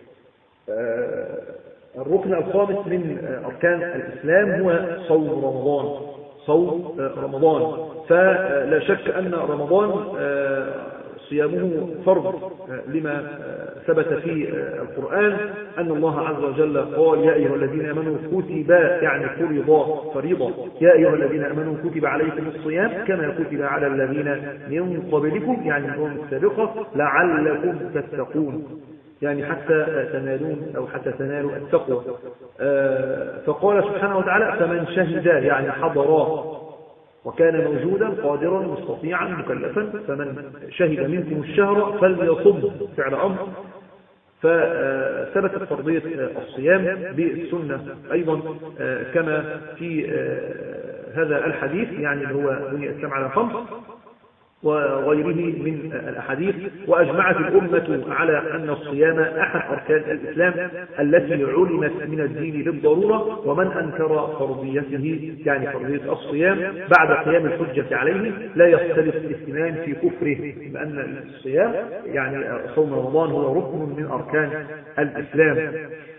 الركن الخامس من أركان الإسلام هو صوم رمضان. صوم رمضان، فلا شك أن رمضان صيامه فرض لما ثبت في القرآن أن الله عز وجل قال: يا أيها الذين آمنوا كتب، يعني فرض فريضة، يا أيها الذين آمنوا كتب عليكم الصيام كما كتب على الذين من قبلكم، يعني الأمم السابقة، لعلكم تتقون، يعني حتى تنالون أو حتى تنالوا التقوى. فقال سبحانه وتعالى: فمن شهد، يعني حضر وكان موجودا قادرا مستطيعا مكلفا، فمن شهد منكم الشهر فليصم، فعل أمر. فثبتت فرضية الصيام بالسنة أيضا كما في هذا الحديث، يعني اللي هو بني الإسلام على خمس. وغيره من الأحاديث. وأجمعت الأمة على أن الصيام أحد أركان الإسلام التي علمت من الدين بالضرورة، ومن أنكر فرضيته يعني فرضية الصيام بعد قيام الحجة عليه لا يختلف الاثنان في كفره، بأن الصيام يعني صوم رمضان هو ركن من أركان الإسلام.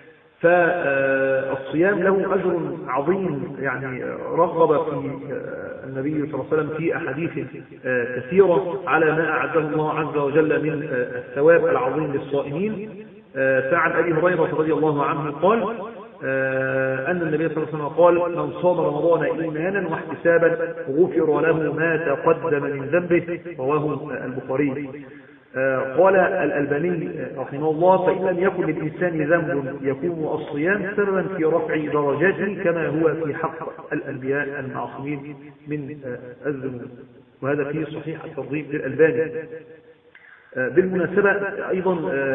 فالصيام له أجر عظيم، يعني رغب في النبي صلى الله عليه وسلم في أحاديث كثيرة على ما أعده الله عز وجل من الثواب العظيم للصائمين. فعن أبي هريرة رضي الله عنه قال أن النبي صلى الله عليه وسلم قال: من صام رمضان إيمانا واحتسابا غفر له ما تقدم من ذنبه، رواه البخاري. قال الألباني رحمه الله: فإن لم يكن للإنسان ذنب يكون الصيام سببا في رفع درجاته كما هو في حق الأنبياء المعصومين من الذنوب. وهذا فيه صحيح الترغيب للألباني. بالمناسبة أيضا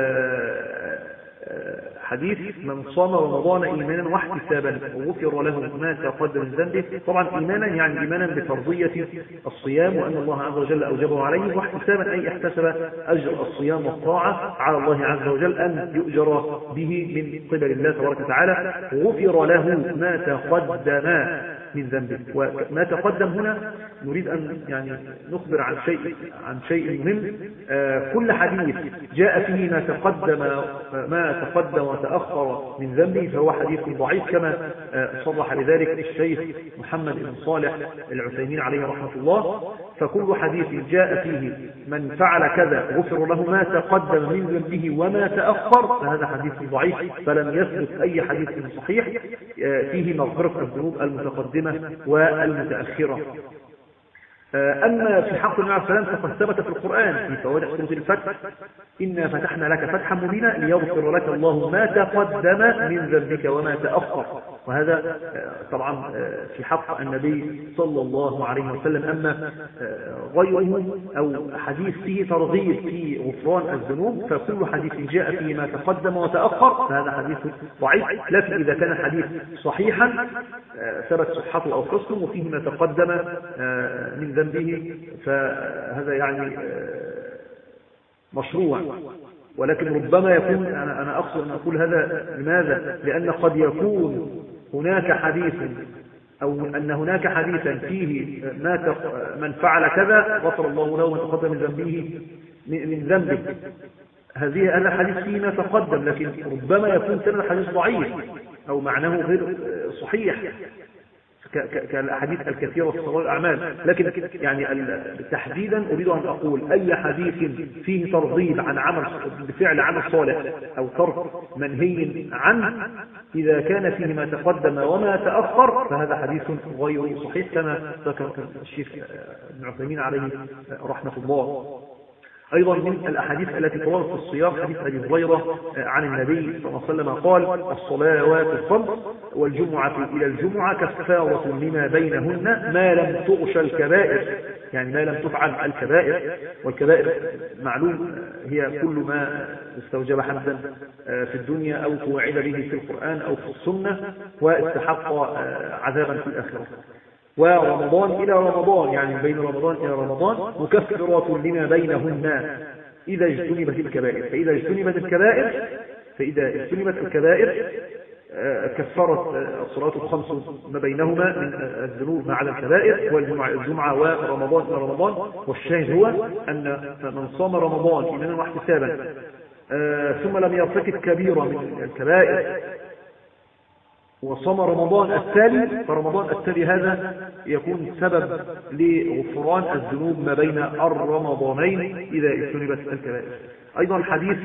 حديث من صام رمضان إيمانا واحتسابا وغفر له ما تقدم من ذنبه، طبعا إيمانا يعني إيمانا بفرضية الصيام وأن الله عز وجل أوجبه عليه، واحتسابا أي احتسب أجر الصيام والطاعة على الله عز وجل أن يؤجر به من قبل الله تبارك وتعالى. غفر له ما تقدم من ذنبه. وما تقدم هنا نريد أن يعني نخبر عن شيء عن شيء مهم. آه كل حديث جاء فيه ما تقدم ما تقدم وتأخر من ذنبه فهو حديث ضعيف، كما آه صرح بذلك الشيخ محمد بن صالح العثيمين عليه رحمة الله. فكل حديث جاء فيه من فعل كذا غفر له ما تقدم من ذنبه وما تأخر فهذا حديث ضعيف، فلم يثبت أي حديث صحيح آه فيه مغفرة الذنوب المتقدمة والمتأخرة. أما في حق النبي عليه الصلاة والسلام فقد ثبت في القرآن في فواتح سورة الفتح: إنا فتحنا لك فتحا مبينا ليغفر لك الله ما تقدم من ذنبك وما تأخر. وهذا طبعا في حق النبي صلى الله عليه وسلم. أما غيره أو حديث فيه ترغيب في غفران الذنوب فكل حديث جاء فيه ما تقدم وتأخر فهذا حديث ضعيف، لكن إذا كان الحديث صحيحا ثبت صحته أو حسنه وفيه ما تقدم من ذنبه فهذا يعني مشروع. ولكن ربما يكون أنا أنا أقصد أن أقول هذا لماذا؟ لأن قد يكون هناك حديث أو أن هناك حديثا فيه ما من فعل كذا غفر الله له ما تقدم من ذنبه من ذنبه، هذه أنا حديث فيه ما تقدم، لكن ربما يكون سند الحديث ضعيف أو معناه غير صحيح كالأحاديث الكثيرة في صغير الأعمال. لكن يعني تحديدا أريد أن أقول أي حديث فيه ترغيب عن عمل بفعل عمل صالح أو ترك منهي عنه إذا كان فيه ما تقدم وما تأخر فهذا حديث غير صحيح، كما ذكر الشيخ ابن عثيمين عليه رحمة الله. أيضا من الأحاديث التي تورد في الصيام حديث أبي هريرة عن النبي صلى الله عليه وسلم قال: الصلوات الخمس والجمعة إلى الجمعة كفارة لما بينهن ما لم تغش الكبائر، يعني ما لم تفعل الكبائر. والكبائر معلوم هي كل ما استوجب حدا في الدنيا أو توعد به في القرآن أو في السنة واستحق عذابا في الآخرة. ورمضان إلى رمضان يعني بين رمضان إلى رمضان مكفرات لما بينهن إذا اجتنبت الكبائر. فإذا اجتنبت الكبائر فإذا اجتنبت الكبائر كفرت الصلوات الخمس ما بينهما من الذنوب ما عدا الكبائر والجمعة الجمعة ورمضان إلى رمضان. والشاهد هو أن من صام رمضان إيمانا واحتسابا ثم لم يرتكب كبيرة من الكبائر وصام رمضان التالي فرمضان التالي هذا يكون سبب لغفران الذنوب ما بين الرمضانين إذا اجتنبت الكبائر. أيضا حديث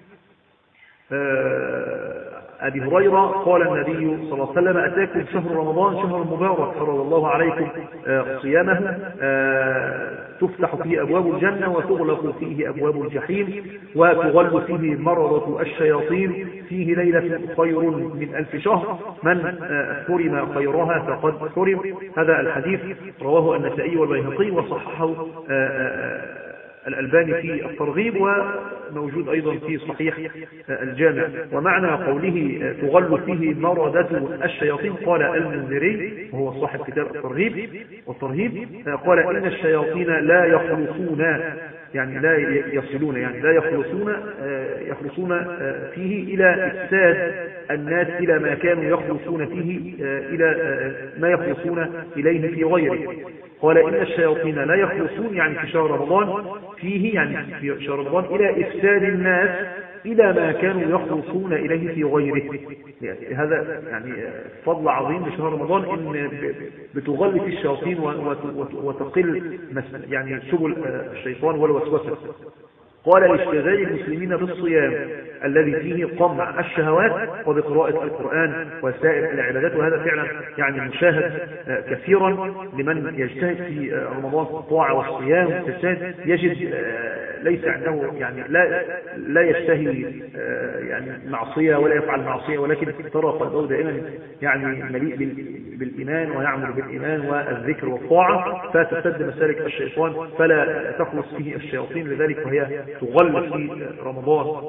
أبي هريرة قال النبي صلى الله عليه وسلم: أتاكم شهر رمضان شهر مبارك فرض الله عليكم صيامه تفتح فيه أبواب الجنة وتغلق فيه أبواب الجحيم وتغل فيه مرضة الشياطين فيه ليلة خير من ألف شهر من حرم خيرها فقد حرم. هذا الحديث رواه النسائي والبيهقي وصححه الألباني في الترغيب، وموجود أيضا في صحيح الجامع. ومعنى قوله تغل فيه مردة الشياطين قال المنذري وهو صاحب كتاب الترغيب والترهيب قال إن الشياطين لا يخلصون، يعني لا يصلون، يعني لا يخلصون يخلصون فيه إلى إفساد الناس إلى ما كانوا يخلصون فيه، إلى ما يخلصون إليه في غيره. قال إن الشياطين لا يخلصون يعني في شهر رمضان فيه، يعني في شهر رمضان إلى إفساد الناس إلى ما كانوا يخلصون إليه في غيره. يعني هذا يعني فضل عظيم لشهر رمضان، إن بتغلف الشياطين وتقل يعني سبل الشيطان والوسوسة. قال لاشتغال المسلمين بالصيام الذي فيه قمع الشهوات وبقراءة القرآن وسائر العبادات، وهذا فعلا يعني مشاهد كثيرا لمن يجتهد في رمضان في الطاعة والصيام والتجتهد، يجد ليس عنده يعني لا لا يشتهي يعني معصية ولا يفعل معصية، ولكن ترى قلبه دائما يعني مليء بالإيمان ويعمل بالإيمان والذكر والطاعة، فتسد مسالك الشيطان فلا تخلص فيه الشياطين، لذلك وهي تغلق في رمضان.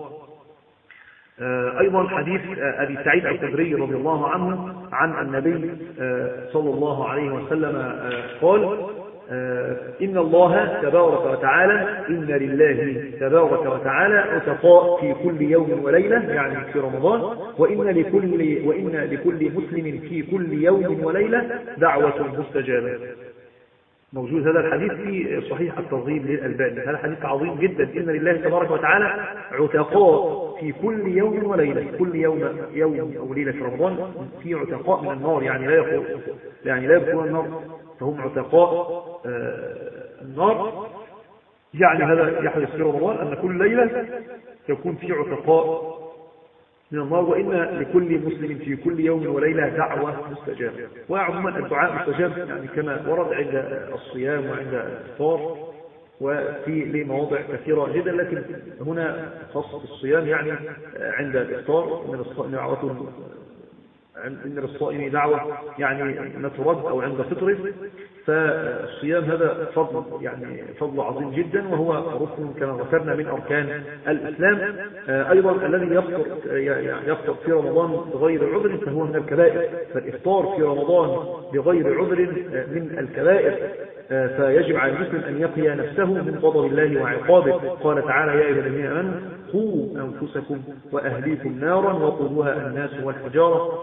أيضا حديث أبي سعيد الخدري رضي الله عنه عن النبي صلى الله عليه وسلم قال إن الله تبارك وتعالى إن لله تبارك وتعالى عتقاء في كل يوم وليلة، يعني في رمضان، وإن لكل, وإن لكل مسلم في كل يوم وليلة دعوة مستجابة. موجود هذا الحديث في صحيح الترغيب للألباني. هذا حديث عظيم جدا. إن لله تبارك وتعالى عتقاء في كل يوم وليلة، كل يوم يوم أو ليلة في رمضان في عتقاء من النار، يعني لا يدخل يعني لا يدخلون النار، فهم عتقاء النار. يعني هذا يحدث في رمضان أن كل ليلة يكون في عتقاء من النار، وإن لكل مسلم في كل يوم وليلة دعوة مستجابة. وعموما الدعاء مستجاب يعني كما ورد عند الصيام وعند الإفطار وفي لمواضع كثيرة جدا، لكن هنا خاص الصيام يعني عند الإفطار من الصائم دعوة إن للصائم دعوة يعني ما ترد أو عند فطره. فالصيام هذا فضل يعني فضل عظيم جدا، وهو ركن كما ذكرنا من أركان الإسلام. أيضا الذي يفطر يفطر في رمضان بغير عذر فهو من الكبائر، فالإفطار في رمضان بغير عذر من الكبائر، فيجب على المسلم أن يقي نفسه من غضب الله وعقابه. قال تعالى يا أيها الذين آمنوا قوا أنفسكم وأهليكم نارا وقودها الناس والحجارة.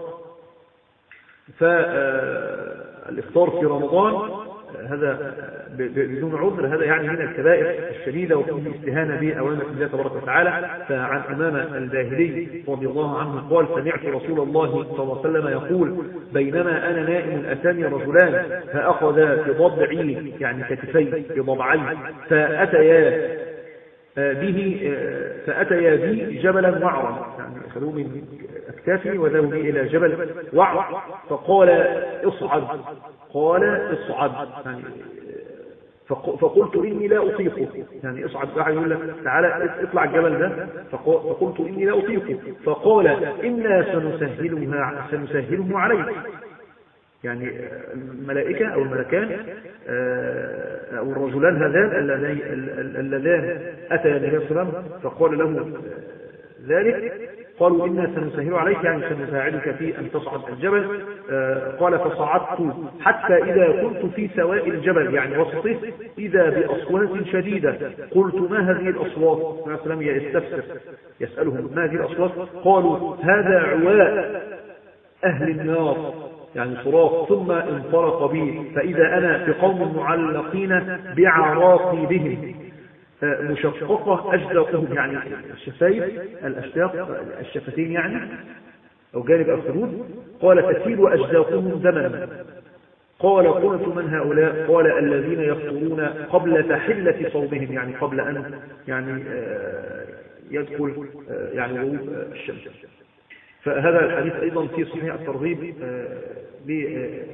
فالإفطار في رمضان هذا بدون عذر هذا يعني من الكبائر الشديدة، وفيه استهانة بأوامر الله تبارك وتعالى. فعن أمامة الباهلي رضي الله عنه قال سمعت رسول الله صلى الله عليه وسلم يقول بينما أنا نائم أتاني رجلان فأخذا بضبعي يعني كتفي بضبعي فأتيا به فأتيا بي جبلا وعرا، يعني أخذوه من أكتافي وذهبوا بي إلى جبل وعر، فقال اصعد، قال اصعد يعني فقلت إني لا أطيقه، يعني اصعد واحد يقول لك تعالى اطلع الجبل ده، فقلت إني لا أطيقه، فقال إنا سنسهلها سنسهله عليك، يعني الملائكة أو الملكان أو الرجلان هذان اللذان أتى النبي صلى الله عليه وسلم فقال له ذلك، قالوا إنا سنسهل عليك يعني سنساعدك في أن تصعد الجبل. قال فصعدت حتى إذا كنت في سواء الجبل يعني وسطه إذا بأصوات شديدة، قلت ما هذه الأصوات؟ النبي صلى الله عليه وسلم يستفسر يسألهم ما هذه الأصوات؟ قالوا هذا عواء أهل النار يعني صراخ، ثم انطلق بي فإذا أنا بقوم معلقين بعراقي بهم مشققة أجداقهم يعني الشفايف الأشداق الشفتين يعني أو جانب الخدود، قال تسيل أجداقهم دما. قال قلت من هؤلاء؟ قال الذين يفطرون قبل تحلة صومهم يعني قبل أن يعني يدخل يعني غروب الشمس. فهذا الحديث أيضا في صحيح الترغيب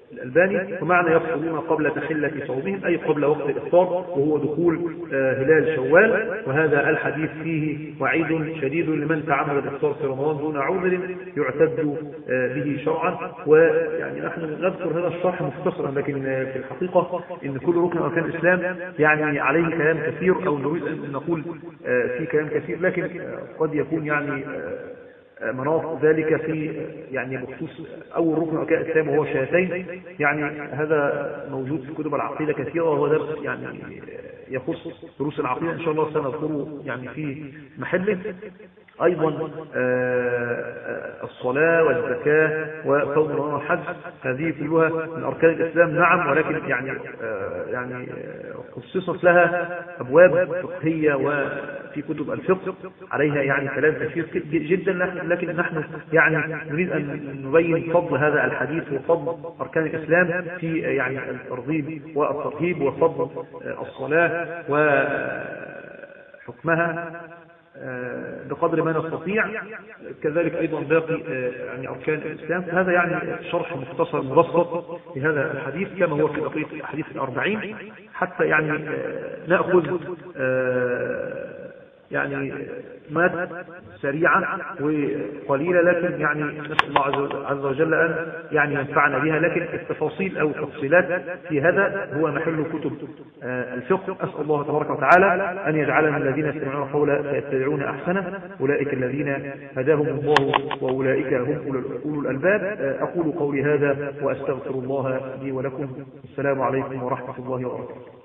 الألباني. ومعنى يفطرون قبل تحلة صومهم أي قبل وقت الإفطار وهو دخول هلال شوال. وهذا الحديث فيه وعيد شديد لمن تعمد الإفطار في رمضان دون عذر يعتد به شرعا. ويعني نحن نذكر هذا الشرح مختصرا، لكن في الحقيقة إن كل ركن أركان الإسلام يعني عليه كلام كثير، أو نريد أن نقول فيه كلام كثير، لكن قد يكون يعني مناط ذلك في يعني بخصوص أول ركن أركان الإسلام وهو الشهادتين. يعني هذا موجود في كتب العقيدة كثيرة، وهو درس يعني يخص دروس العقيدة إن شاء الله سنذكره يعني في محله. أيضا الصلاة والزكاة وصوم رمضان والحج هذه كلها من أركان الإسلام، نعم، ولكن يعني يعني خصصت لها أبواب فقهية وفي كتب الفقه عليها يعني كلام كثير جدا، لكن نحن يعني نريد أن نبين فضل هذا الحديث وفضل أركان الإسلام في يعني الترغيب والترهيب، وفضل الصلاة وحكمها بقدر ما نستطيع. كذلك أيضا باقي يعني أركان الإسلام. هذا يعني شرح مختصر مبسط لهذا الحديث كما هو في بقية الأحاديث الأربعين، حتى يعني نأخذ يعني مات سريعة وقليلة، لكن يعني نسأل الله عز وجل أن يعني ينفعنا بها. لكن التفاصيل أو التفصيلات في هذا هو محل كتب الفقه. أسأل الله تبارك وتعالى أن يجعلنا الذين يستمعون قولا فيتبعون أحسنه، أولئك الذين هداهم الله وأولئك هم أولو الألباب. أقول قولي هذا وأستغفر الله لي ولكم. السلام عليكم ورحمة الله وبركاته.